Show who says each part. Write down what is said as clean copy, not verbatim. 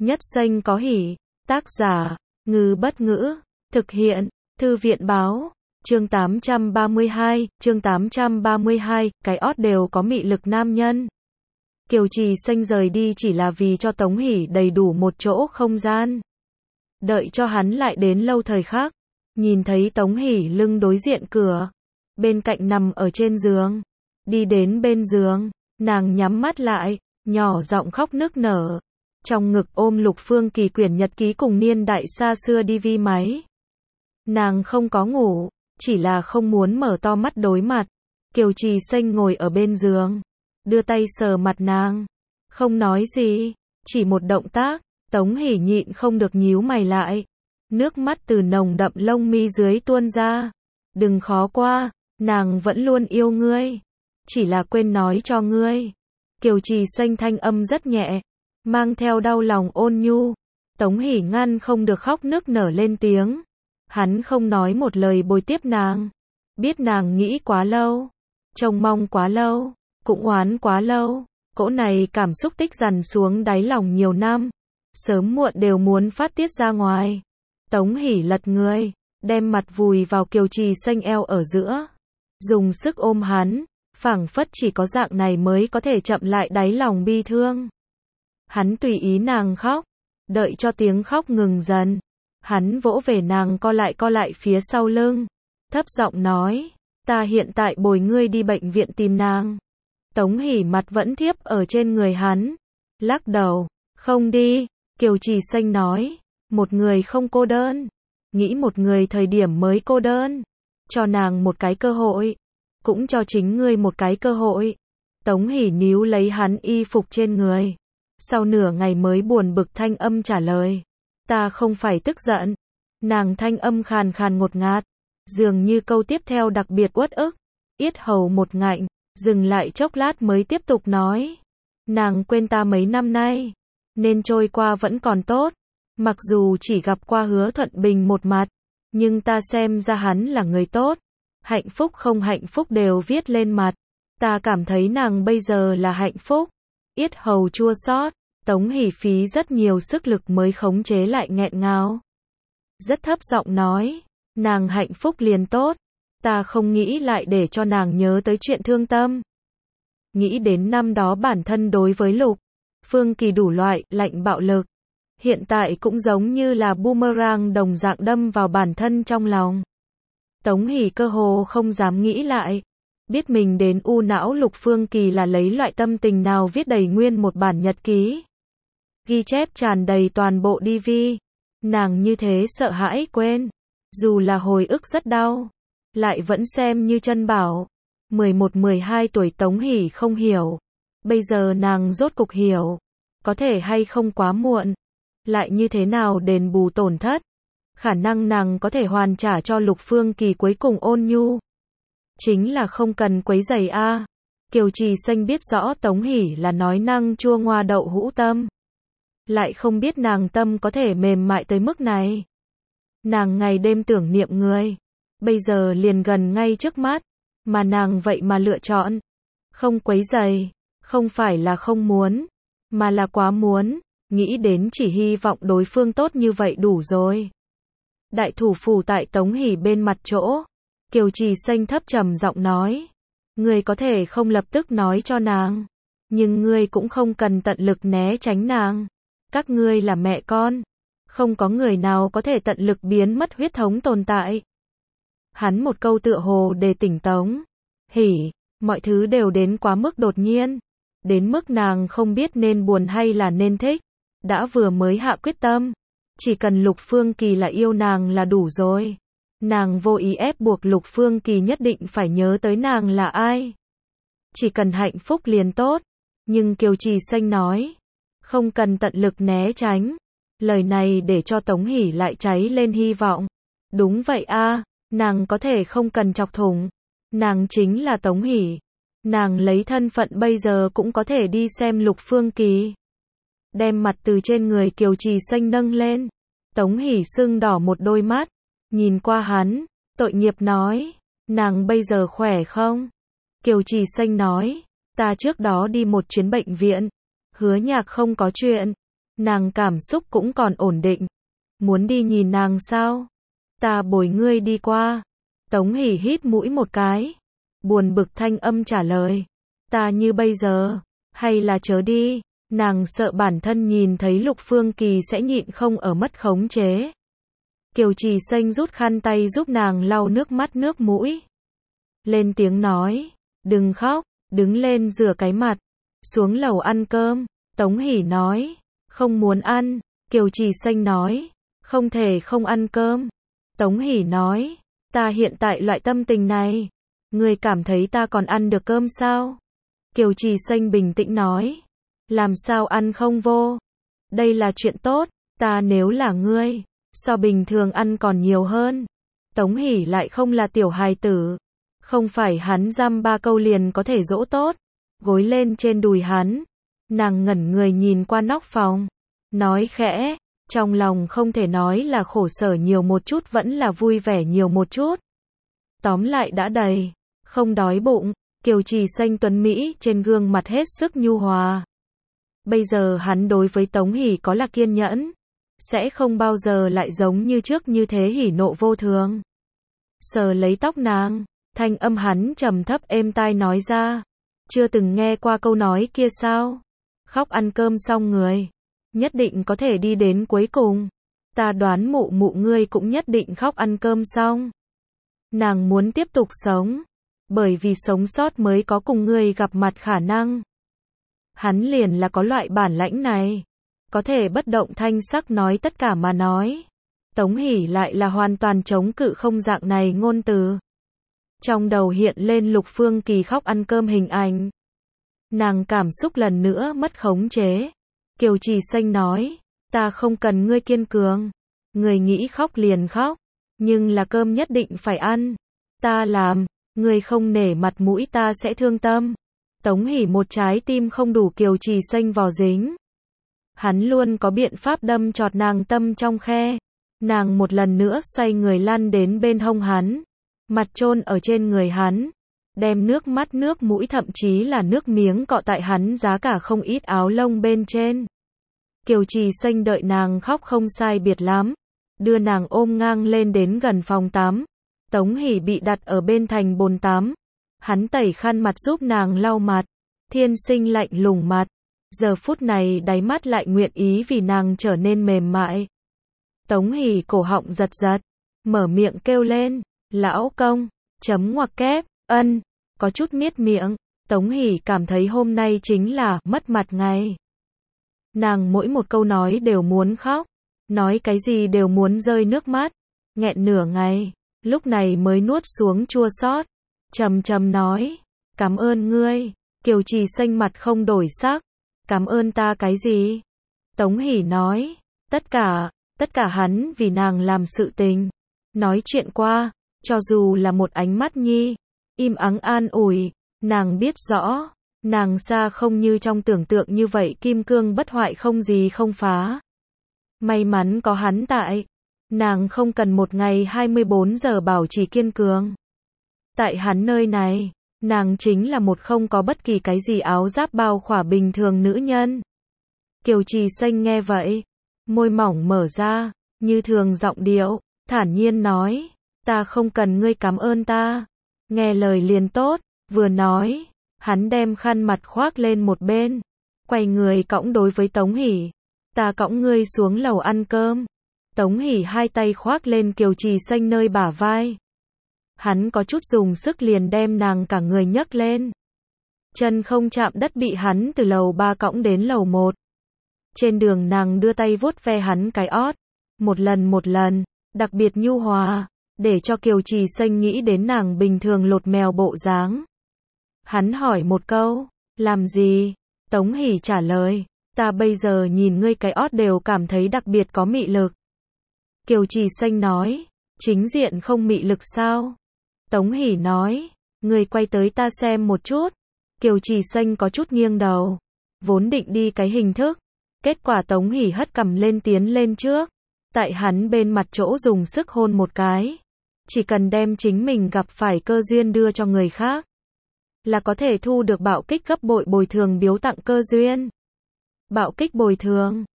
Speaker 1: Nhất xanh có hỉ. Tác giả, Ngư Bất Ngữ. Thực hiện, Thư viện Báo. Chương 832, cái ót đều có mị lực nam nhân. Kiều Trì Xanh rời đi chỉ là vì cho Tống Hỷ đầy đủ một chỗ không gian. Đợi cho hắn lại đến lâu thời khác, nhìn thấy Tống Hỷ lưng đối diện cửa, bên cạnh nằm ở trên giường. Đi đến bên giường, nàng nhắm mắt lại, nhỏ giọng khóc nức nở. Trong ngực ôm Lục Phương Kỳ quyển nhật ký cùng niên đại xa xưa DV máy. Nàng không có ngủ, chỉ là không muốn mở to mắt đối mặt. Kiều Trì Xanh ngồi ở bên giường, đưa tay sờ mặt nàng, không nói gì, chỉ một động tác. Tống Hỷ nhịn không được nhíu mày lại, nước mắt từ nồng đậm lông mi dưới tuôn ra. Đừng khó qua, nàng vẫn luôn yêu ngươi, chỉ là quên nói cho ngươi. Kiều Trì Xanh thanh âm rất nhẹ, mang theo đau lòng ôn nhu. Tống Hỷ ngăn không được khóc nức nở lên tiếng. Hắn không nói một lời bồi tiếp nàng, biết nàng nghĩ quá lâu, trông mong quá lâu, cũng oán quá lâu. Cỗ này cảm xúc tích dằn xuống đáy lòng nhiều năm, sớm muộn đều muốn phát tiết ra ngoài. Tống Hỷ lật người, đem mặt vùi vào Kiều Trì Xanh eo ở giữa, dùng sức ôm hắn, phảng phất chỉ có dạng này mới có thể chậm lại đáy lòng bi thương. Hắn tùy ý nàng khóc, đợi cho tiếng khóc ngừng dần, hắn vỗ về nàng co lại phía sau lưng, thấp giọng nói, ta hiện tại bồi ngươi đi bệnh viện tìm nàng. Tống Hỷ mặt vẫn thiếp ở trên người hắn, lắc đầu, không đi. Kiều Trì Xanh nói, một người không cô đơn, nghĩ một người thời điểm mới cô đơn. Cho nàng một cái cơ hội, cũng cho chính ngươi một cái cơ hội. Tống Hỷ níu lấy hắn y phục trên người, sau nửa ngày mới buồn bực thanh âm trả lời, ta không phải tức giận. Nàng thanh âm khàn khàn ngột ngạt, dường như câu tiếp theo đặc biệt uất ức. Yết hầu một ngạnh, dừng lại chốc lát mới tiếp tục nói, nàng quên ta mấy năm nay, nên trôi qua vẫn còn tốt. Mặc dù chỉ gặp qua Hứa Thuận Bình một mặt, nhưng ta xem ra hắn là người tốt. Hạnh phúc không hạnh phúc đều viết lên mặt. Ta cảm thấy nàng bây giờ là hạnh phúc. Yết hầu chua xót, Tống Hỷ phí rất nhiều sức lực mới khống chế lại nghẹn ngào. Rất thấp giọng nói, nàng hạnh phúc liền tốt. Ta không nghĩ lại để cho nàng nhớ tới chuyện thương tâm. Nghĩ đến năm đó bản thân đối với Lục Phương Kỳ đủ loại lạnh bạo lực, hiện tại cũng giống như là boomerang đồng dạng đâm vào bản thân trong lòng. Tống Hỷ cơ hồ không dám nghĩ lại, biết mình đến u não Lục Phương Kỳ là lấy loại tâm tình nào viết đầy nguyên một bản nhật ký. Ghi chép tràn đầy toàn bộ DV, nàng như thế sợ hãi quên, dù là hồi ức rất đau, lại vẫn xem như chân bảo. 11-12 tuổi Tống Hỷ không hiểu, bây giờ nàng rốt cục hiểu, có thể hay không quá muộn, lại như thế nào đền bù tổn thất, khả năng nàng có thể hoàn trả cho Lục Phương Kỳ cuối cùng ôn nhu. Chính là không cần quấy rầy a. Kiều Trì Xanh biết rõ Tống Hỷ là nói năng chua ngoa đậu hũ tâm, lại không biết nàng tâm có thể mềm mại tới mức này. Nàng ngày đêm tưởng niệm người, bây giờ liền gần ngay trước mắt, mà nàng vậy mà lựa chọn không quấy rầy, không phải là không muốn, mà là quá muốn, nghĩ đến chỉ hy vọng đối phương tốt như vậy đủ rồi. Đại thủ phủ tại Tống Hỷ bên mặt chỗ, Kiều Trì Xanh thấp trầm giọng nói, ngươi có thể không lập tức nói cho nàng, nhưng ngươi cũng không cần tận lực né tránh nàng. Các ngươi là mẹ con, không có người nào có thể tận lực biến mất huyết thống tồn tại. Hắn một câu tựa hồ để tỉnh Tống Hỷ, mọi thứ đều đến quá mức đột nhiên, đến mức nàng không biết nên buồn hay là nên thích. Đã vừa mới hạ quyết tâm, chỉ cần Lục Phương Kỳ là yêu nàng là đủ rồi. Nàng vô ý ép buộc Lục Phương Kỳ nhất định phải nhớ tới nàng là ai. Chỉ cần hạnh phúc liền tốt. Nhưng Kiều Trì Xanh nói, không cần tận lực né tránh. Lời này để cho Tống Hỷ lại cháy lên hy vọng. Đúng vậy a, nàng có thể không cần chọc thủng. Nàng chính là Tống Hỷ. Nàng lấy thân phận bây giờ cũng có thể đi xem Lục Phương Kỳ. Đem mặt từ trên người Kiều Trì Xanh nâng lên. Tống Hỷ sưng đỏ một đôi mắt, nhìn qua hắn, tội nghiệp nói, nàng bây giờ khỏe không? Kiều Trì Xanh nói, ta trước đó đi một chuyến bệnh viện, Hứa Nhạc không có chuyện, Nàng cảm xúc cũng còn ổn định. Muốn đi nhìn nàng sao? Ta bồi ngươi đi qua. Tống Hỷ hít mũi một cái. Buồn bực thanh âm trả lời. Ta như bây giờ, hay là chớ đi. Nàng sợ bản thân nhìn thấy Lục Phương Kỳ sẽ nhịn không ở mất khống chế. Kiều Trì Xanh rút khăn tay giúp nàng lau nước mắt nước mũi. Lên tiếng nói, đừng khóc, đứng lên rửa cái mặt, xuống lầu ăn cơm. Tống Hỷ nói, không muốn ăn. Kiều Trì Xanh nói, không thể không ăn cơm. Tống Hỷ nói, ta hiện tại loại tâm tình này, ngươi cảm thấy ta còn ăn được cơm sao? Kiều Trì Xanh bình tĩnh nói, làm sao ăn không vô? Đây là chuyện tốt, ta nếu là ngươi, so bình thường ăn còn nhiều hơn. Tống Hỷ lại không là tiểu hài tử, không phải hắn dăm ba câu liền có thể dỗ tốt. Gối lên trên đùi hắn, nàng ngẩn người nhìn qua nóc phòng, nói khẽ, trong lòng không thể nói là khổ sở nhiều một chút vẫn là vui vẻ nhiều một chút. Tóm lại đã đầy, không đói bụng. Kiều Trì Xanh tuấn Mỹ trên gương mặt hết sức nhu hòa. Bây giờ hắn đối với Tống Hỷ có là kiên nhẫn, sẽ không bao giờ lại giống như trước như thế hỉ nộ vô thường. Sờ lấy tóc nàng, thanh âm hắn trầm thấp êm tai nói ra, chưa từng nghe qua câu nói kia sao? Khóc ăn cơm xong người, nhất định có thể đi đến cuối cùng. Ta đoán mụ mụ ngươi cũng nhất định khóc ăn cơm xong. Nàng muốn tiếp tục sống, bởi vì sống sót mới có cùng ngươi gặp mặt khả năng. Hắn liền là có loại bản lãnh này, có thể bất động thanh sắc nói tất cả mà nói. Tống Hỷ lại là hoàn toàn chống cự không dạng này ngôn từ. Trong đầu hiện lên Lục Phương Kỳ khóc ăn cơm hình ảnh. Nàng cảm xúc lần nữa mất khống chế. Kiều Trì Xanh nói, ta không cần ngươi kiên cường. Người nghĩ khóc liền khóc, nhưng là cơm nhất định phải ăn. Ta làm, ngươi không nể mặt mũi ta sẽ thương tâm. Tống Hỷ một trái tim không đủ Kiều Trì Xanh vò dính. Hắn luôn có biện pháp đâm chọt nàng tâm trong khe. Nàng một lần nữa xoay người lăn đến bên hông hắn, mặt chôn ở trên người hắn, đem nước mắt nước mũi thậm chí là nước miếng cọ tại hắn giá cả không ít áo lông bên trên. Kiều Trì Xanh đợi nàng khóc không sai biệt lắm, đưa nàng ôm ngang lên đến gần phòng tắm. Tống Hỷ bị đặt ở bên thành bồn tắm, hắn tẩy khăn mặt giúp nàng lau mặt, thiên sinh lạnh lùng mặt. Giờ phút này đáy mắt lại nguyện ý vì nàng trở nên mềm mại. Tống Hỷ cổ họng giật giật, mở miệng kêu lên, lão công, chấm ngoặc kép, ân, có chút miết miệng. Tống Hỷ cảm thấy hôm nay chính là mất mặt ngày. Nàng mỗi một câu nói đều muốn khóc, nói cái gì đều muốn rơi nước mắt, nghẹn nửa ngày, lúc này mới nuốt xuống chua xót, trầm trầm nói, cảm ơn ngươi. Kiều Trì Xanh mặt không đổi sắc, cảm ơn ta cái gì? Tống Hỷ nói, tất cả hắn vì nàng làm sự tình, nói chuyện qua, cho dù là một ánh mắt nhi, im ắng an ủi, nàng biết rõ, nàng xa không như trong tưởng tượng như vậy kim cương bất hoại không gì không phá. May mắn có hắn tại, nàng không cần một ngày 24 giờ bảo trì kiên cường. Tại hắn nơi này, nàng chính là một không có bất kỳ cái gì áo giáp bao khỏa bình thường nữ nhân. Kiều Trì Xanh nghe vậy, môi mỏng mở ra, như thường giọng điệu, thản nhiên nói, ta không cần ngươi cảm ơn ta. Nghe lời liền tốt, vừa nói, hắn đem khăn mặt khoác lên một bên, quay người cõng đối với Tống Hỷ, ta cõng ngươi xuống lầu ăn cơm. Tống Hỷ hai tay khoác lên Kiều Trì Xanh nơi bả vai. Hắn có chút dùng sức liền đem nàng cả người nhấc lên. Chân không chạm đất bị hắn từ lầu 3 cõng đến lầu 1. Trên đường nàng đưa tay vuốt ve hắn cái ót, một lần, đặc biệt nhu hòa, để cho Kiều Trì Xanh nghĩ đến nàng bình thường lột mèo bộ dáng. Hắn hỏi một câu, làm gì? Tống Hỷ trả lời, ta bây giờ nhìn ngươi cái ót đều cảm thấy đặc biệt có mị lực. Kiều Trì Xanh nói, chính diện không mị lực sao? Tống Hỷ nói, ngươi quay tới ta xem một chút. Kiều Trì Xanh có chút nghiêng đầu, vốn định đi cái hình thức, kết quả Tống Hỷ hất cằm lên tiến lên trước, tại hắn bên mặt chỗ dùng sức hôn một cái. Chỉ cần đem chính mình gặp phải cơ duyên đưa cho người khác, là có thể thu được bạo kích gấp bội bồi thường biếu tặng cơ duyên. Bạo kích bồi thường,